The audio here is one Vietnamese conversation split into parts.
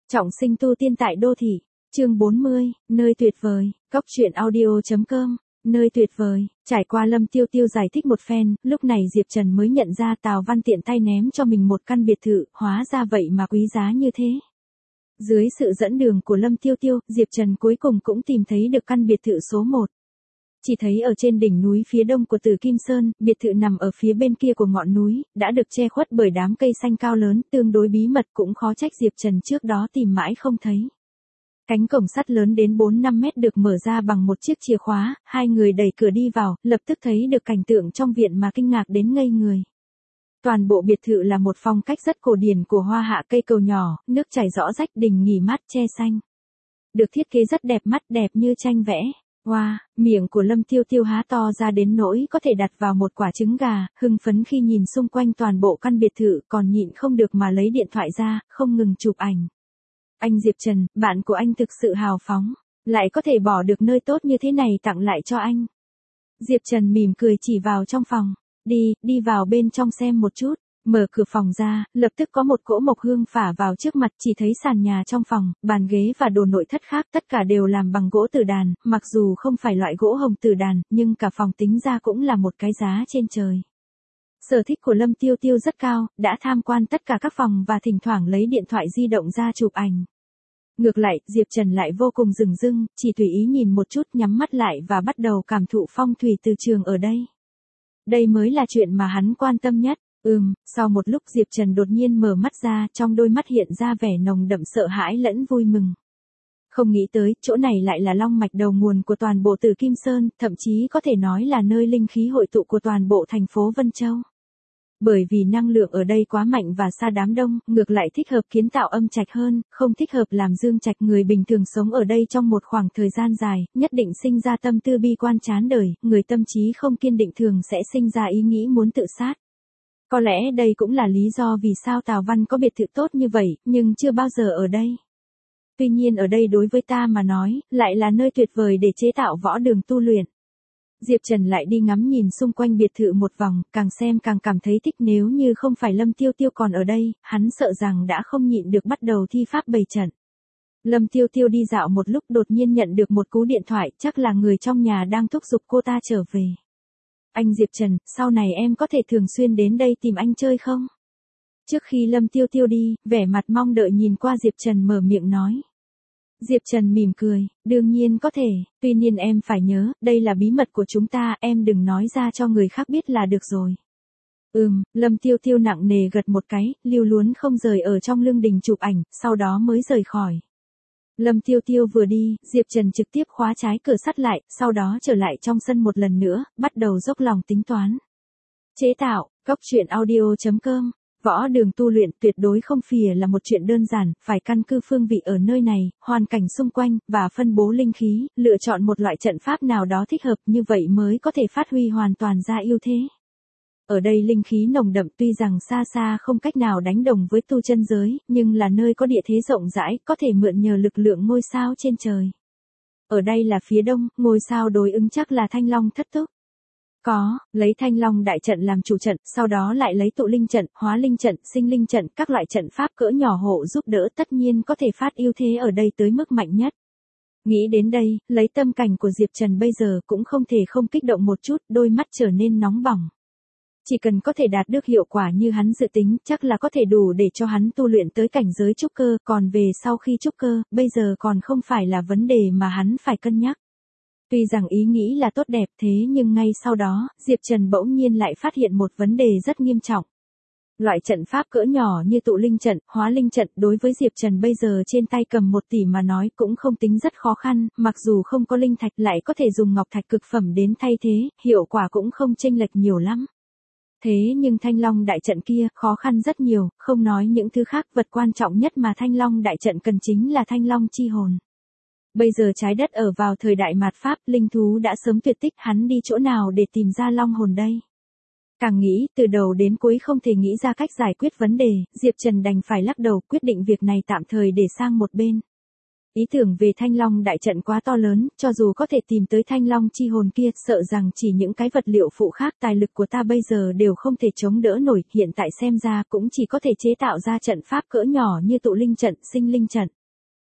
Trọng sinh tu tiên tại đô thị, chương 40, nơi tuyệt vời, cóc truyện audio.com, nơi tuyệt vời, trải qua Lâm Tiêu Tiêu giải thích một phen, lúc này Diệp Trần mới nhận ra Tào Văn tiện tay ném cho mình một căn biệt thự, hóa ra vậy mà quý giá như thế. Dưới sự dẫn đường của Lâm Tiêu Tiêu, Diệp Trần cuối cùng cũng tìm thấy được căn biệt thự số 1. Chỉ thấy ở trên đỉnh núi phía đông của Tử Kim Sơn, biệt thự nằm ở phía bên kia của ngọn núi, đã được che khuất bởi đám cây xanh cao lớn, tương đối bí mật cũng khó trách Diệp Trần trước đó tìm mãi không thấy. Cánh cổng sắt lớn đến 4-5 mét được mở ra bằng một chiếc chìa khóa, hai người đẩy cửa đi vào, lập tức thấy được cảnh tượng trong viện mà kinh ngạc đến ngây người. Toàn bộ biệt thự là một phong cách rất cổ điển của hoa hạ, cây cầu nhỏ, nước chảy rõ rách, đình nghỉ mát che xanh. Được thiết kế rất đẹp mắt, đẹp như tranh vẽ. Wow, miệng của Lâm Tiêu Tiêu há to ra đến nỗi có thể đặt vào một quả trứng gà, hưng phấn khi nhìn xung quanh toàn bộ căn biệt thự, còn nhịn không được mà lấy điện thoại ra, không ngừng chụp ảnh. Anh Diệp Trần, bạn của anh thực sự hào phóng, lại có thể bỏ được nơi tốt như thế này tặng lại cho anh. Diệp Trần mỉm cười chỉ vào trong phòng, đi vào bên trong xem một chút. Mở cửa phòng ra, lập tức có một cỗ mộc hương phả vào trước mặt, chỉ thấy sàn nhà trong phòng, bàn ghế và đồ nội thất khác tất cả đều làm bằng gỗ tử đàn, mặc dù không phải loại gỗ hồng tử đàn, nhưng cả phòng tính ra cũng là một cái giá trên trời. Sở thích của Lâm Tiêu Tiêu rất cao, đã tham quan tất cả các phòng và thỉnh thoảng lấy điện thoại di động ra chụp ảnh. Ngược lại, Diệp Trần lại vô cùng dửng dưng, chỉ tùy ý nhìn một chút, nhắm mắt lại và bắt đầu cảm thụ phong thủy từ trường ở đây. Đây mới là chuyện mà hắn quan tâm nhất. Sau một lúc Diệp Trần đột nhiên mở mắt ra, trong đôi mắt hiện ra vẻ nồng đậm sợ hãi lẫn vui mừng. Không nghĩ tới, chỗ này lại là long mạch đầu nguồn của toàn bộ Tử Kim Sơn, thậm chí có thể nói là nơi linh khí hội tụ của toàn bộ thành phố Vân Châu. Bởi vì năng lượng ở đây quá mạnh và xa đám đông, ngược lại thích hợp kiến tạo âm trạch hơn, không thích hợp làm dương trạch. Người bình thường sống ở đây trong một khoảng thời gian dài, nhất định sinh ra tâm tư bi quan chán đời, người tâm trí không kiên định thường sẽ sinh ra ý nghĩ muốn tự sát. Có lẽ đây cũng là lý do vì sao Tào Văn có biệt thự tốt như vậy, nhưng chưa bao giờ ở đây. Tuy nhiên ở đây đối với ta mà nói, lại là nơi tuyệt vời để chế tạo võ đường tu luyện. Diệp Trần lại đi ngắm nhìn xung quanh biệt thự một vòng, càng xem càng cảm thấy thích, nếu như không phải Lâm Tiêu Tiêu còn ở đây, hắn sợ rằng đã không nhịn được bắt đầu thi pháp bày trận. Lâm Tiêu Tiêu đi dạo một lúc đột nhiên nhận được một cú điện thoại, chắc là người trong nhà đang thúc giục cô ta trở về. Anh Diệp Trần, sau này em có thể thường xuyên đến đây tìm anh chơi không? Trước khi Lâm Tiêu Tiêu đi, vẻ mặt mong đợi nhìn qua Diệp Trần mở miệng nói. Diệp Trần mỉm cười, đương nhiên có thể, tuy nhiên em phải nhớ, đây là bí mật của chúng ta, em đừng nói ra cho người khác biết là được rồi. Lâm Tiêu Tiêu nặng nề gật một cái, lưu luyến không rời ở trong lương đình chụp ảnh, sau đó mới rời khỏi. Lâm Tiêu Tiêu vừa đi, Diệp Trần trực tiếp khóa trái cửa sắt lại, sau đó trở lại trong sân một lần nữa, bắt đầu dốc lòng tính toán. Chế tạo, cóc truyện audio.com, võ đường tu luyện tuyệt đối không phải là một chuyện đơn giản, phải căn cứ phương vị ở nơi này, hoàn cảnh xung quanh, và phân bố linh khí, lựa chọn một loại trận pháp nào đó thích hợp, như vậy mới có thể phát huy hoàn toàn ra ưu thế. Ở đây linh khí nồng đậm, tuy rằng xa xa không cách nào đánh đồng với tu chân giới, nhưng là nơi có địa thế rộng rãi, có thể mượn nhờ lực lượng ngôi sao trên trời. Ở đây là phía đông, ngôi sao đối ứng chắc là Thanh Long thất túc. Lấy Thanh Long đại trận làm chủ trận, sau đó lại lấy tụ linh trận, hóa linh trận, sinh linh trận, các loại trận pháp cỡ nhỏ hộ giúp đỡ, tất nhiên có thể phát ưu thế ở đây tới mức mạnh nhất. Nghĩ đến đây, lấy tâm cảnh của Diệp Trần bây giờ cũng không thể không kích động một chút, đôi mắt trở nên nóng bỏng. Chỉ cần có thể đạt được hiệu quả như hắn dự tính, chắc là có thể đủ để cho hắn tu luyện tới cảnh giới trúc cơ, còn về sau khi trúc cơ, bây giờ còn không phải là vấn đề mà hắn phải cân nhắc. Tuy rằng ý nghĩ là tốt đẹp thế nhưng ngay sau đó, Diệp Trần bỗng nhiên lại phát hiện một vấn đề rất nghiêm trọng. Loại trận pháp cỡ nhỏ như tụ linh trận, hóa linh trận đối với Diệp Trần bây giờ trên tay cầm 1 tỷ mà nói cũng không tính rất khó khăn, mặc dù không có linh thạch lại có thể dùng ngọc thạch cực phẩm đến thay thế, hiệu quả cũng không chênh lệch nhiều lắm. Thế nhưng Thanh Long đại trận kia khó khăn rất nhiều, không nói những thứ khác, vật quan trọng nhất mà Thanh Long đại trận cần chính là Thanh Long chi hồn. Bây giờ trái đất ở vào thời đại mạt Pháp, linh thú đã sớm tuyệt tích, hắn đi chỗ nào để tìm ra long hồn đây? Càng nghĩ, từ đầu đến cuối không thể nghĩ ra cách giải quyết vấn đề, Diệp Trần đành phải lắc đầu, quyết định việc này tạm thời để sang một bên. Ý tưởng về Thanh Long đại trận quá to lớn, cho dù có thể tìm tới Thanh Long chi hồn kia, sợ rằng chỉ những cái vật liệu phụ khác tài lực của ta bây giờ đều không thể chống đỡ nổi, hiện tại xem ra cũng chỉ có thể chế tạo ra trận pháp cỡ nhỏ như tụ linh trận, sinh linh trận.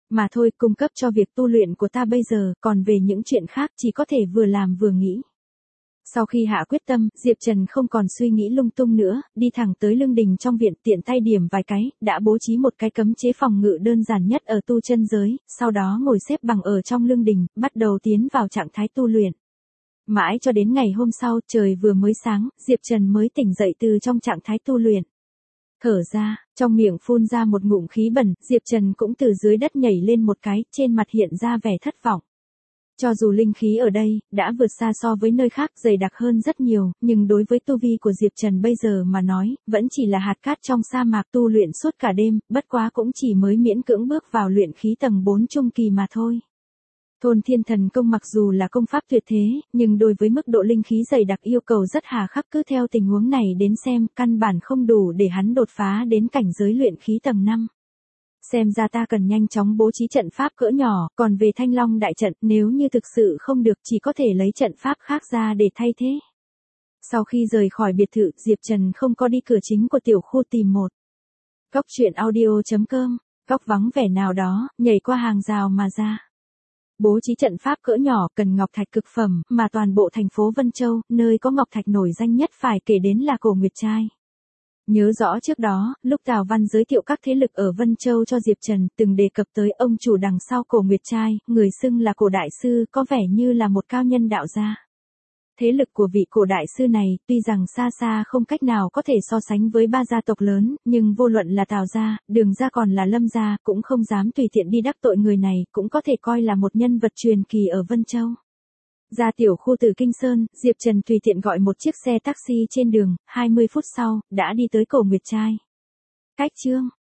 Mà thôi, cung cấp cho việc tu luyện của ta bây giờ, còn về những chuyện khác chỉ có thể vừa làm vừa nghĩ. Sau khi hạ quyết tâm, Diệp Trần không còn suy nghĩ lung tung nữa, đi thẳng tới lưng đình trong viện, tiện tay điểm vài cái, đã bố trí một cái cấm chế phòng ngự đơn giản nhất ở tu chân giới, sau đó ngồi xếp bằng ở trong lưng đình, bắt đầu tiến vào trạng thái tu luyện. Mãi cho đến ngày hôm sau, trời vừa mới sáng, Diệp Trần mới tỉnh dậy từ trong trạng thái tu luyện. Thở ra, trong miệng phun ra một ngụm khí bẩn, Diệp Trần cũng từ dưới đất nhảy lên một cái, trên mặt hiện ra vẻ thất vọng. Cho dù linh khí ở đây, đã vượt xa so với nơi khác, dày đặc hơn rất nhiều, nhưng đối với tu vi của Diệp Trần bây giờ mà nói, vẫn chỉ là hạt cát trong sa mạc, tu luyện suốt cả đêm, bất quá cũng chỉ mới miễn cưỡng bước vào luyện khí tầng 4 trung kỳ mà thôi. Thôn Thiên Thần Công mặc dù là công pháp tuyệt thế, nhưng đối với mức độ linh khí dày đặc yêu cầu rất hà khắc, cứ theo tình huống này đến xem, căn bản không đủ để hắn đột phá đến cảnh giới luyện khí tầng 5. Xem ra ta cần nhanh chóng bố trí trận pháp cỡ nhỏ, còn về Thanh Long đại trận, nếu như thực sự không được chỉ có thể lấy trận pháp khác ra để thay thế. Sau khi rời khỏi biệt thự, Diệp Trần không có đi cửa chính của tiểu khu tìm một góc truyện audio.com, góc vắng vẻ nào đó, nhảy qua hàng rào mà ra. Bố trí trận pháp cỡ nhỏ cần ngọc thạch cực phẩm, mà toàn bộ thành phố Vân Châu, nơi có ngọc thạch nổi danh nhất phải kể đến là Cổ Nguyệt Trai. Nhớ rõ trước đó, lúc Tào Văn giới thiệu các thế lực ở Vân Châu cho Diệp Trần, từng đề cập tới ông chủ đằng sau Cổ Nguyệt Trai, người xưng là Cổ Đại Sư, có vẻ như là một cao nhân đạo gia. Thế lực của vị Cổ Đại Sư này, tuy rằng xa xa không cách nào có thể so sánh với ba gia tộc lớn, nhưng vô luận là Tào gia, Đường gia còn là Lâm gia, cũng không dám tùy tiện đi đắc tội người này, cũng có thể coi là một nhân vật truyền kỳ ở Vân Châu. Ra tiểu khu Tử Kinh Sơn, Diệp Trần tùy tiện gọi một chiếc xe taxi trên đường, 20 phút sau, đã đi tới Cổ Nguyệt Trai. Cách chương